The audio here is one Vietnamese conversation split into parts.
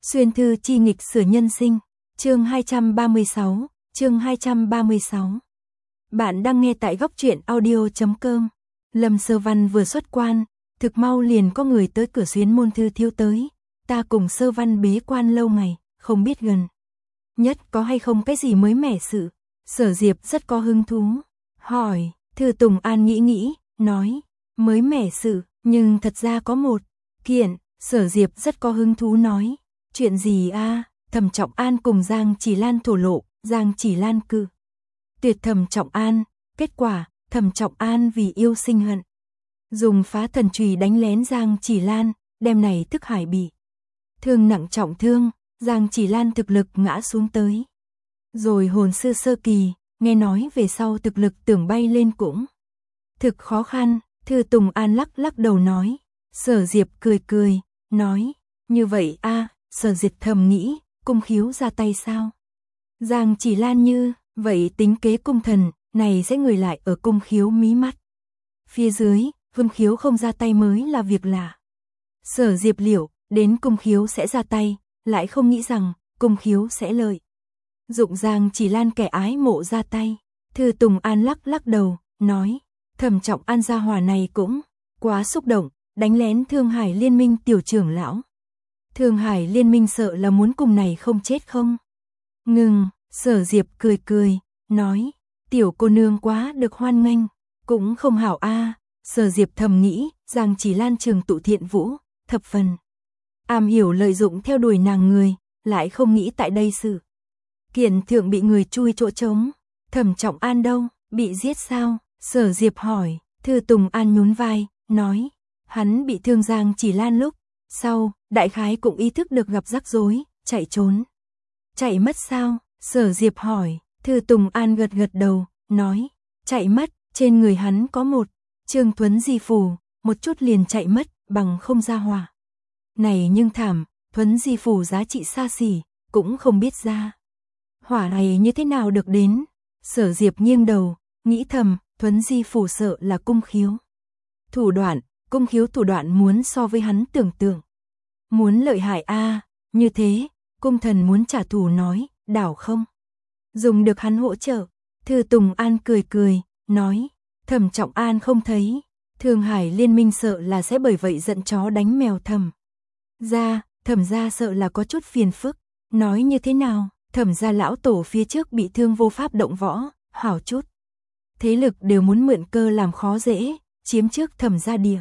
Xuyên thư chi nghịch sửa nhân sinh, chương 236, chương 236. Bạn đang nghe tại góc truyện audio.com. Lâm Sơ Văn vừa xuất quan, thực mau liền có người tới cửa xuyến môn thư thiếu tới. Ta cùng Sơ Văn bế quan lâu ngày, không biết gần nhất có hay không cái gì mới mẻ sự. Sở Diệp rất có hứng thú, hỏi. Thư Tùng An nghĩ, nói, mới mẻ sự, nhưng thật ra có một kiện. Sở Diệp rất có hứng thú nói, chuyện gì a? Thẩm Trọng An cùng Giang Chỉ Lan thổ lộ, Giang Chỉ Lan cự tuyệt Thẩm Trọng An, kết quả, Thẩm Trọng An vì yêu sinh hận, dùng phá thần chùy đánh lén Giang Chỉ Lan, đem này tức hải bị thương nặng trọng thương, Giang Chỉ Lan thực lực ngã xuống tới. Rồi hồn sư sơ kỳ, nghe nói về sau thực lực tưởng bay lên cũng thực khó khăn. Thư Tùng An lắc đầu nói. Sở Diệp cười, nói, như vậy a. Sở Diệp thầm nghĩ, cung khiếu ra tay sao? Giang Chỉ Lan như, vậy tính kế cung thần, này sẽ người lại ở cung khiếu mí mắt. Phía dưới, Vương Khiếu không ra tay mới là việc lạ. Sở Diệp liệu, đến cung khiếu sẽ ra tay, lại không nghĩ rằng, cung khiếu sẽ lợi dụng Giang Chỉ Lan kẻ ái mộ ra tay. Thư Tùng An lắc đầu, nói, Thẩm Trọng An gia hỏa này cũng quá xúc động, đánh lén Thương Hải Liên Minh tiểu trưởng lão. Thương Hải Liên Minh sợ là muốn cùng này không chết không? Ngừng, Sở Diệp cười, nói, tiểu cô nương quá được hoan nghênh, cũng không hảo a. Sở Diệp thầm nghĩ, Giang Chỉ Lan trường tụ thiện vũ, thập phần am hiểu lợi dụng theo đuổi nàng người, lại không nghĩ tại đây sự kiện thượng bị người chui chỗ trống. Thẩm Trọng An đâu, bị giết sao? Sở Diệp hỏi. Thư Tùng An nhún vai, nói, hắn bị thương Giang Chỉ Lan lúc sau, đại khái cũng ý thức được gặp rắc rối, chạy trốn. Chạy mất sao? Sở Diệp hỏi. Thư Tùng An gật đầu, nói, chạy mất, trên người hắn có một Trương Thuấn Di phù, một chút liền chạy mất, bằng không ra hỏa. Này nhưng thảm, Thuấn Di phù giá trị xa xỉ, cũng không biết ra hỏa này như thế nào được đến. Sở Diệp nghiêng đầu, nghĩ thầm, Thuấn Di phù sợ là cung khiếu thủ đoạn, cung khiếu thủ đoạn muốn so với hắn tưởng tượng muốn lợi hại a. Như thế, cung thần muốn trả thù nói, đảo không dùng được hắn hỗ trợ. Thư Tùng An cười, nói, Thẩm Trọng An không thấy, Thương Hải Liên Minh sợ là sẽ bởi vậy giận chó đánh mèo. Thẩm gia sợ là có chút phiền phức. Nói như thế nào? Thẩm gia lão tổ phía trước bị thương vô pháp động võ, hảo chút thế lực đều muốn mượn cơ làm khó dễ, chiếm trước Thẩm gia địa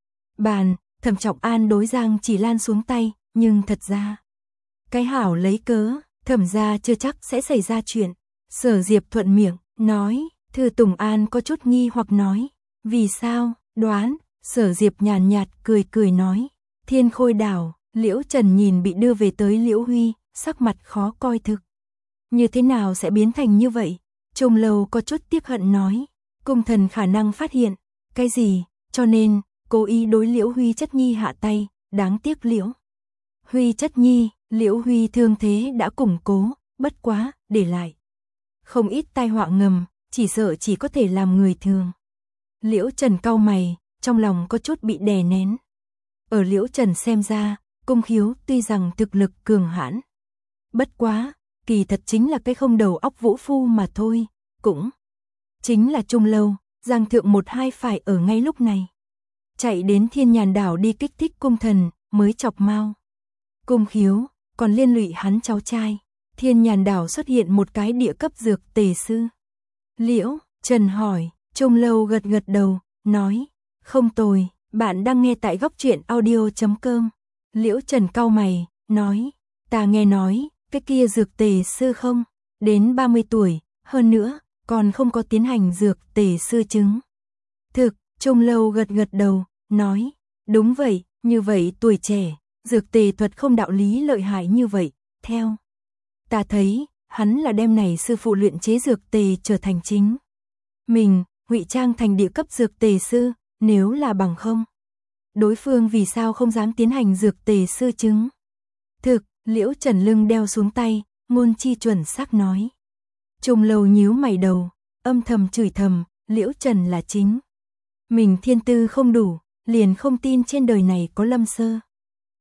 bàn. Thẩm Trọng An đối Giang Chỉ Lan xuống tay, nhưng thật ra cái hảo lấy cớ, Thẩm gia chưa chắc sẽ xảy ra chuyện. Sở Diệp thuận miệng, nói. Thư Tùng An có chút nghi hoặc nói, vì sao? Đoán. Sở Diệp nhàn nhạt cười nói, Thiên Khôi đảo. Liễu Trần nhìn bị đưa về tới Liễu Huy, sắc mặt khó coi thực. Như thế nào sẽ biến thành như vậy? Trông Lâu có chút tiếc hận nói, cung thần khả năng phát hiện cái gì, cho nên cố ý đối Liễu Huy chất nhi hạ tay, đáng tiếc Liễu Huy chất nhi, Liễu Huy thương thế đã củng cố, bất quá, để lại không ít tai họa ngầm, chỉ sợ chỉ có thể làm người thường. Liễu Trần cau mày, trong lòng có chút bị đè nén. Ở Liễu Trần xem ra, cung khiếu tuy rằng thực lực cường hãn, bất quá, kỳ thật chính là cái không đầu óc vũ phu mà thôi, cũng chính là Trung Lâu, Giang Thượng một hai phải ở ngay lúc này chạy đến Thiên Nhàn đảo đi kích thích cung thần, mới chọc mau cung khiếu, còn liên lụy hắn cháu trai. Thiên Nhàn đảo xuất hiện một cái địa cấp dược tề sư. Liễu Trần hỏi. Trung Lâu gật đầu, nói, không tồi, bạn đang nghe tại góc truyện audio.com. Liễu Trần cau mày, nói, ta nghe nói, cái kia dược tề sư không đến 30 tuổi, hơn nữa, còn không có tiến hành dược tề sư chứng thực. Trung Lâu gật đầu, nói, đúng vậy, như vậy tuổi trẻ, dược tề thuật không đạo lý lợi hại như vậy. Theo ta thấy, hắn là đem này sư phụ luyện chế dược tề trở thành chính mình, ngụy trang thành địa cấp dược tề sư. Nếu là bằng không, đối phương vì sao không dám tiến hành dược tề sư chứng thực? Liễu Trần lưng đeo xuống tay, ngôn chi chuẩn xác nói. Trung Lâu nhíu mày đầu, âm thầm chửi thầm, Liễu Trần là chính mình thiên tư không đủ, liền không tin trên đời này có Lâm Sơ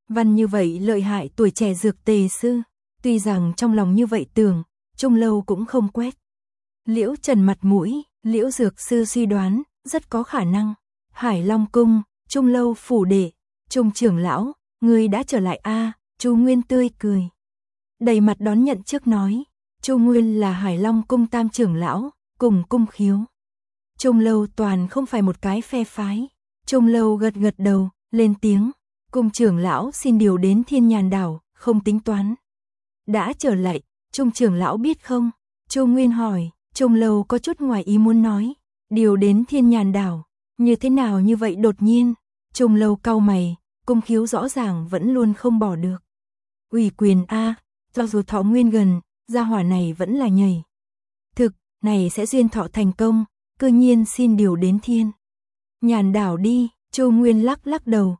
Văn như vậy lợi hại tuổi trẻ dược tề sư, tuy rằng trong lòng như vậy tưởng, Trung Lâu cũng không quét. Liễu Trần mặt mũi, Liễu dược sư suy đoán, rất có khả năng. Hải Long cung, Trung Lâu phủ đệ, Trung trưởng lão, người đã trở lại a? Chu Nguyên tươi cười. Đầy mặt đón nhận trước nói, Chu Nguyên là Hải Long cung tam trưởng lão, cùng cung khiếu. Trung Lâu toàn không phải một cái phe phái. Trung Lâu gật gật đầu, lên tiếng, cung trưởng lão xin điều đến Thiên Nhàn đảo, không tính toán. Đã trở lại, Trung trưởng lão biết không? Chu Nguyên hỏi, Trung Lâu có chút ngoài ý muốn nói, điều đến Thiên Nhàn đảo, như thế nào như vậy đột nhiên? Trung Lâu cau mày, cung khiếu rõ ràng vẫn luôn không bỏ được. Ủy quyền a, cho dù thọ nguyên gần, gia hỏa này vẫn là nhảy. Thực, này sẽ duyên thọ thành công, cư nhiên xin điều đến Thiên Nhàn đảo đi. Chu Nguyên lắc lắc đầu,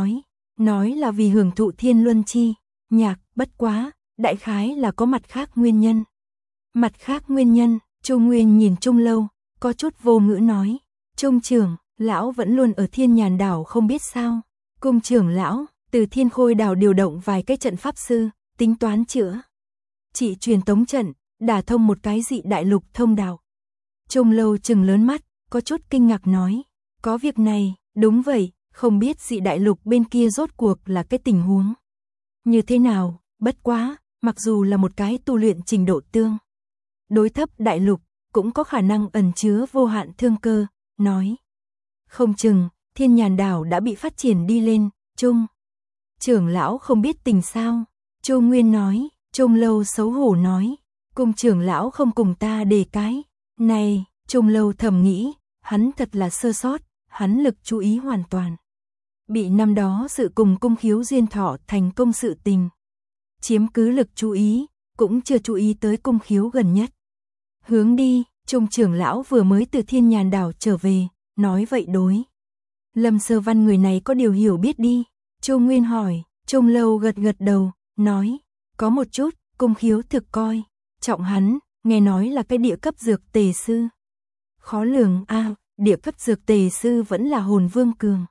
nói là vì hưởng thụ thiên luân chi nhạc, bất quá, đại khái là có mặt khác nguyên nhân. Mặt khác nguyên nhân, Chu Nguyên nhìn Trung Lâu, có chút vô ngữ nói, Trung trưởng, lão vẫn luôn ở Thiên Nhàn đảo không biết sao. Cung trưởng lão, từ Thiên Khôi đảo điều động vài cái trận pháp sư, tính toán chữa trị truyền tống trận, đả thông một cái dị đại lục thông đạo. Trung Lâu trừng lớn mắt, có chút kinh ngạc nói, có việc này, đúng vậy, không biết dị đại lục bên kia rốt cuộc là cái tình huống như thế nào, bất quá, mặc dù là một cái tu luyện trình độ tương đối thấp đại lục, cũng có khả năng ẩn chứa vô hạn thương cơ, nói. Không chừng, Thiên Nhàn đảo đã bị phát triển đi lên, Trung trưởng lão không biết tình sao. Chu Nguyên nói, Trung Lâu xấu hổ nói, cung trưởng lão không cùng ta đề cái này. Trung Lâu thầm nghĩ, hắn thật là sơ sót, hắn lực chú ý hoàn toàn bị năm đó sự cùng cung khiếu duyên thọ thành công sự tình chiếm cứ lực chú ý, cũng chưa chú ý tới cung khiếu gần nhất. Hướng đi, Trung trưởng lão vừa mới từ Thiên Nhàn đảo trở về, nói vậy đối Lâm Sơ Văn người này có điều hiểu biết đi. Chu Nguyên hỏi, Trung Lâu gật gật đầu, nói, có một chút, cung khiếu thực coi trọng hắn, nghe nói là cái địa cấp dược tề sư. Khó lường a, địa cấp dược tề sư vẫn là hồn vương cường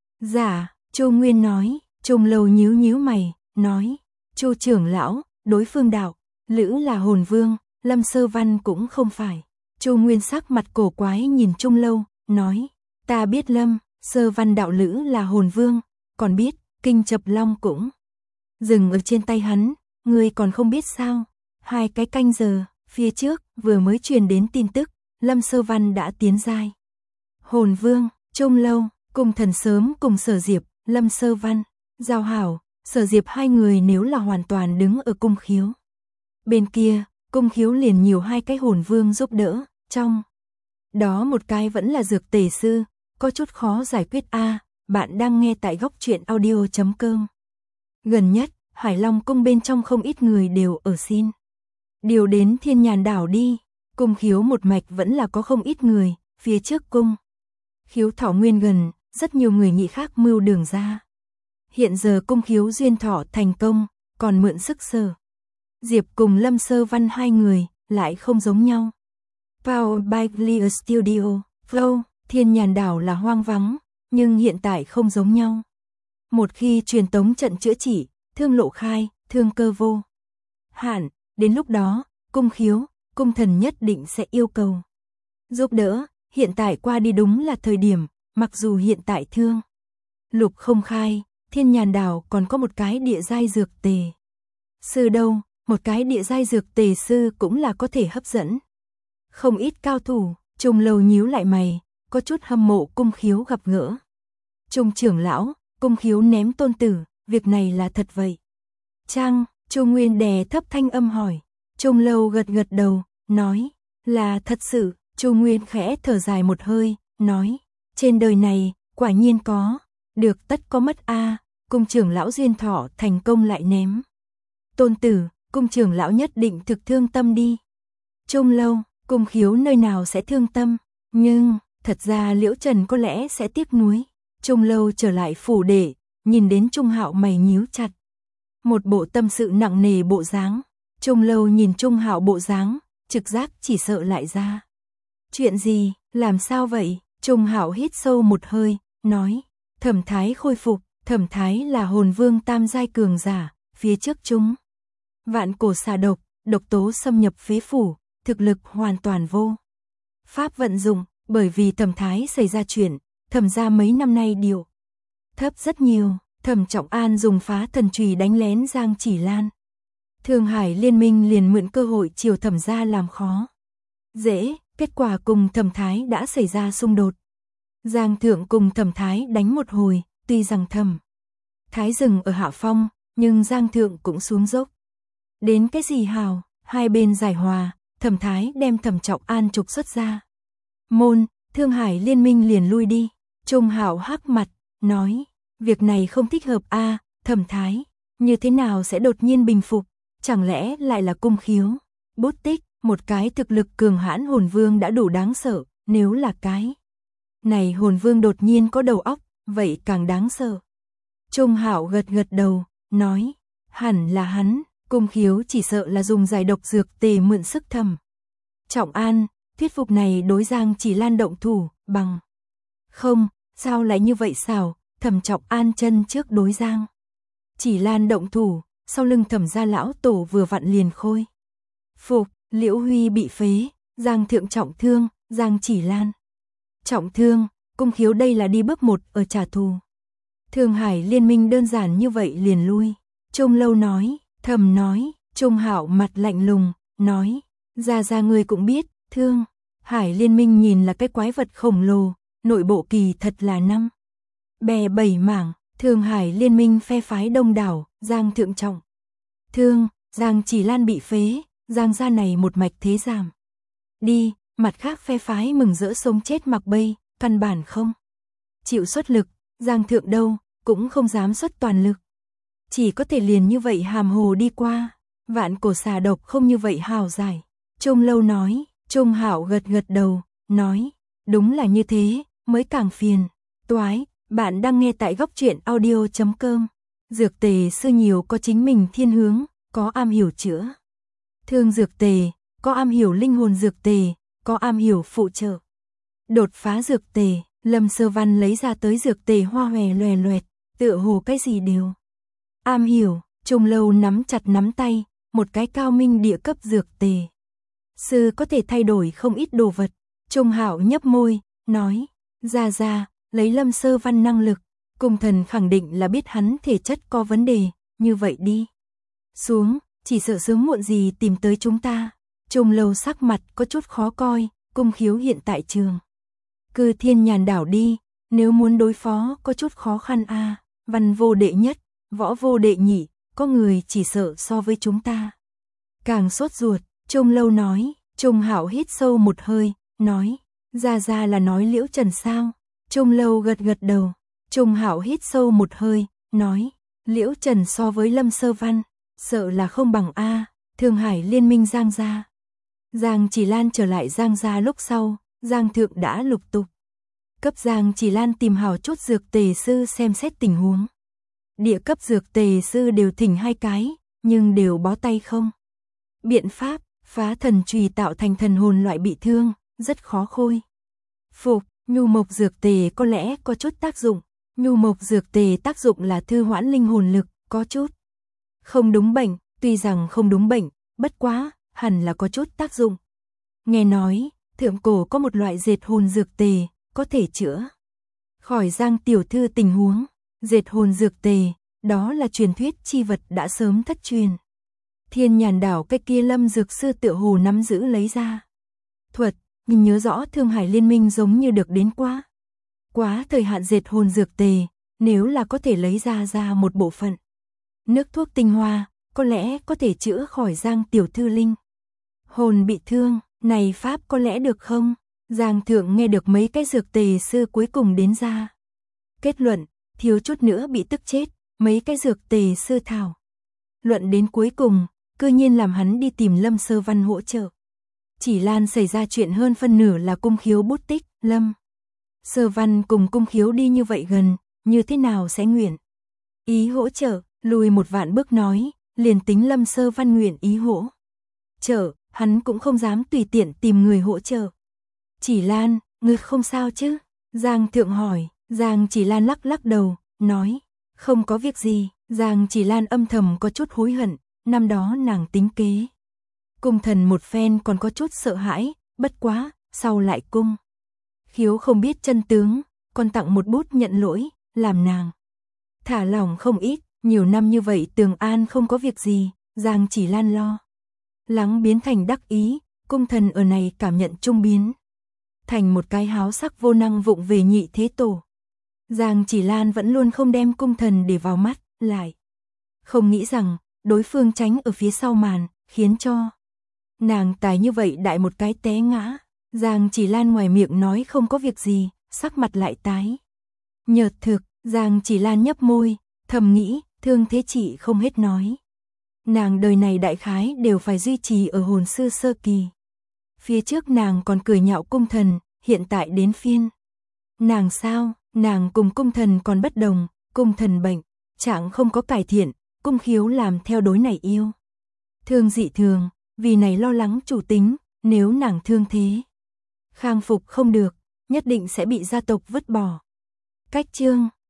giả. Chu Nguyên nói. Trung Lâu nhíu nhíu mày, nói, Chu trưởng lão, đối phương đạo lữ là hồn vương, Lâm Sơ Văn cũng không phải. Chu Nguyên sắc mặt cổ quái nhìn Trung Lâu, nói, ta biết Lâm Sơ Văn đạo lữ là hồn vương, còn biết Kinh Chập Long cũng dừng ở trên tay hắn, ngươi còn không biết sao? 2 cái canh giờ phía trước vừa mới truyền đến tin tức, Lâm Sơ Văn đã tiến giai hồn vương. Trung Lâu, cùng thần sớm cùng Sở Diệp, Lâm Sơ Văn giao hảo, Sở Diệp hai người nếu là hoàn toàn đứng ở cung khiếu bên kia, cung khiếu liền nhiều 2 cái hồn vương giúp đỡ, trong đó một cái vẫn là dược tề sư, có chút khó giải quyết a. Bạn đang nghe tại góc truyện audio.com. Gần nhất, Hải Long cung bên trong không ít người đều ở xin điều đến Thiên Nhàn đảo đi. Cung khiếu một mạch vẫn là có không ít người, phía trước cung khiếu thọ nguyên gần, rất nhiều người nghĩ khác mưu đường ra. Hiện giờ cung khiếu duyên thọ thành công, còn mượn sức Sở Diệp cùng Lâm Sơ Văn hai người, lại không giống nhau. Powered by Clear Studio, Flow, Thiên Nhàn đảo là hoang vắng, nhưng hiện tại không giống nhau. Một khi truyền tống trận chữa trị, thương lộ khai, thương cơ vô hạn, đến lúc đó, cung khiếu, cung thần nhất định sẽ yêu cầu giúp đỡ. Hiện tại qua đi đúng là thời điểm, mặc dù hiện tại thương lục không khai, Thiên Nhàn đảo còn có một cái địa giai dược tề sư đâu, một cái địa giai dược tề sư cũng là có thể hấp dẫn không ít cao thủ. Trung Lâu nhíu lại mày, có chút hâm mộ cung khiếu gặp gỡ. Trung trưởng lão, cung khiếu ném tôn tử, việc này là thật vậy chăng? Chu Nguyên đè thấp thanh âm hỏi. Trung Lâu gật gật đầu, nói, là thật sự. Chu Nguyên khẽ thở dài một hơi, nói, trên đời này, quả nhiên có, được tất có mất a. Cung trưởng lão duyên thọ thành công lại ném tôn tử, cung trưởng lão nhất định thực thương tâm đi. Trung Lâu, cung khiếu nơi nào sẽ thương tâm, nhưng, thật ra Liễu Trần có lẽ sẽ tiếc nuối. Trung Lâu trở lại phủ đệ, nhìn đến Trung Hạo mày nhíu chặt, một bộ tâm sự nặng nề bộ dáng. Trung Lâu nhìn Trung Hạo bộ dáng, trực giác chỉ sợ lại ra chuyện gì, làm sao vậy? Trung Hạo hít sâu một hơi, nói, Thẩm Thái khôi phục, Thẩm Thái là hồn vương tam giai cường giả, phía trước chúng. Vạn cổ xà độc, độc tố xâm nhập phế phủ, thực lực hoàn toàn vô pháp vận dụng, bởi vì Thẩm Thái xảy ra chuyện, Thẩm gia mấy năm nay điều thấp rất nhiều. Thẩm Trọng An dùng phá thần chùy đánh lén Giang Chỉ Lan. Thương Hải Liên Minh liền mượn cơ hội chiều Thẩm gia làm khó dễ, kết quả cùng Thẩm Thái đã xảy ra xung đột. Giang Thượng cùng Thẩm Thái đánh một hồi, tuy rằng Thẩm Thái dừng ở hạ phong, nhưng Giang Thượng cũng xuống dốc. Đến cái gì hào, hai bên giải hòa, Thẩm Thái đem Thẩm Trọng An trục xuất ra môn, Thương Hải Liên Minh liền lui đi. Trung Hạo hắc mặt, nói, việc này không thích hợp a, Thẩm Thái, như thế nào sẽ đột nhiên bình phục, chẳng lẽ lại là cung khiếu, bút tích, một cái thực lực cường hãn hồn vương đã đủ đáng sợ, nếu là cái này hồn vương đột nhiên có đầu óc, vậy càng đáng sợ. Trung Hạo gật gật đầu, nói, hẳn là hắn, cung khiếu chỉ sợ là dùng giải độc dược tề mượn sức Thẩm Trọng An, thuyết phục này đối Giang Chỉ Lan động thủ, bằng không, sao lại như vậy xảo, Thẩm Trọng An chân trước đối Giang Chỉ Lan động thủ, sau lưng Thẩm gia lão tổ vừa vặn liền khôi phục, Liễu Huy bị phế, Giang Thượng trọng thương, Giang Chỉ Lan trọng thương, cung khiếu đây là đi bước một ở trả thù. Thương Hải Liên Minh đơn giản như vậy liền lui. Trung Lâu nói, Thẩm nói, Trung Hạo mặt lạnh lùng, nói, ra ngươi cũng biết, Thương Hải Liên Minh nhìn là cái quái vật khổng lồ, nội bộ kỳ thật là năm bè bảy mảng. Thương Hải Liên Minh phe phái đông đảo, Giang Thượng trọng thương, Giang Chỉ Lan bị phế, Giang gia này một mạch thế giảm đi, mặt khác phe phái mừng rỡ sống chết mặc bay, căn bản không chịu xuất lực, Giang Thượng đâu cũng không dám xuất toàn lực, chỉ có thể liền như vậy hàm hồ đi qua. Vạn cổ xà độc không như vậy hào giải. Trung Lâu nói, Trung Hạo gật gật đầu, nói, đúng là như thế, mới càng phiền toái. Bạn đang nghe tại góc truyện audio.com. Dược tề sư nhiều có chính mình thiên hướng, có am hiểu chữa thương dược tề, có am hiểu linh hồn dược tề, có am hiểu phụ trợ đột phá dược tề. Lâm Sơ Văn lấy ra tới dược tề hoa hòe loè loẹt, tựa hồ cái gì đều am hiểu. Trung Lâu nắm chặt nắm tay, một cái cao minh địa cấp dược tề sư có thể thay đổi không ít đồ vật. Trung Hạo nhấp môi, nói, ra, lấy Lâm Sơ Văn năng lực, cung thần khẳng định là biết hắn thể chất có vấn đề, như vậy đi xuống, chỉ sợ sớm muộn gì tìm tới chúng ta. Trung Lâu sắc mặt có chút khó coi, cung khiếu hiện tại trường cư Thiên Nhàn đảo đi, nếu muốn đối phó có chút khó khăn a. Văn vô đệ nhất, võ vô đệ nhị, có người chỉ sợ so với chúng ta càng sốt ruột. Trung Lâu nói. Trung Hạo hít sâu một hơi, nói, ra là nói Liễu Trần sao? Trung Lâu gật gật đầu. Trung Hạo hít sâu một hơi, nói, Liễu Trần so với Lâm Sơ Văn, sợ là không bằng a. Thương Hải Liên Minh Giang gia. Giang Chỉ Lan trở lại Giang gia lúc sau, Giang Thượng đã lục tục cấp Giang Chỉ Lan tìm hảo chút dược tề sư xem xét tình huống. Địa cấp dược tề sư đều thỉnh 2 cái, nhưng đều bó tay không biện pháp. Phá thần chùy tạo thành thần hồn loại bị thương, rất khó khôi phục. Nhu mộc dược tề có lẽ có chút tác dụng. Nhu mộc dược tề tác dụng là thư hoãn linh hồn lực, có chút không đúng bệnh, tuy rằng không đúng bệnh, bất quá, hẳn là có chút tác dụng. Nghe nói, thượng cổ có một loại dệt hồn dược tề, có thể chữa khỏi Giang tiểu thư tình huống. Dệt hồn dược tề, đó là truyền thuyết chi vật đã sớm thất truyền. Thiên Nhàn đảo cái kia Lâm dược sư tựa hồ nắm giữ lấy ra thuật, mình nhớ rõ Thương Hải Liên Minh giống như được đến quá thời hạn dệt hồn dược tề, nếu là có thể lấy ra một bộ phận nước thuốc tinh hoa, có lẽ có thể chữa khỏi Giang tiểu thư linh hồn bị thương. Này pháp có lẽ được không? Giang Thượng nghe được mấy cái dược tề sư cuối cùng đến ra kết luận, thiếu chút nữa bị tức chết. Mấy cái dược tề sư thảo luận đến cuối cùng, cư nhiên làm hắn đi tìm Lâm Sơ Văn hỗ trợ. Chỉ Lan xảy ra chuyện hơn phân nửa là cung khiếu bút tích. Lâm Sơ Văn cùng cung khiếu đi như vậy gần, như thế nào sẽ nguyện ý hỗ trợ? Lùi một vạn bước nói, liền tính Lâm Sơ Văn nguyện ý hỗ trợ, hắn cũng không dám tùy tiện tìm người hỗ trợ. Chỉ Lan, ngươi không sao chứ? Giang Thượng hỏi. Giang Chỉ Lan lắc lắc đầu, nói, Không có việc gì, Giang Chỉ Lan âm thầm có chút hối hận, năm đó nàng tính kế. Cung Thần một phen còn có chút sợ hãi, bất quá, sau lại cung Khiếu không biết chân tướng, còn tặng một bút nhận lỗi, làm nàng thả lỏng không ít, nhiều năm như vậy Tường An không có việc gì, Giang Chỉ Lan lo lắng biến thành đắc ý, Cung Thần ở này cảm nhận trung biến thành một cái háo sắc vô năng vụng về nhị thế tổ. Giang Chỉ Lan vẫn luôn không đem Cung Thần để vào mắt, lại không nghĩ rằng đối phương tránh ở phía sau màn, khiến cho nàng tài như vậy đại một cái té ngã. Giang Chỉ Lan ngoài miệng nói không có việc gì, sắc mặt lại tái nhợt thực. Giang Chỉ Lan nhấp môi, thầm nghĩ, thương thế chị không hết nói. Nàng đời này đại khái đều phải duy trì ở hồn sư sơ kỳ. Phía trước nàng còn cười nhạo Cung Thần, hiện tại đến phiên nàng sao, nàng cùng Cung Thần còn bất đồng, Cung Thần bệnh trạng không có cải thiện, Cung Khiếu làm theo đối này yêu thương dị thường, vì này lo lắng chủ tính, nếu nàng thương thế khang phục không được, nhất định sẽ bị gia tộc vứt bỏ. Cách chương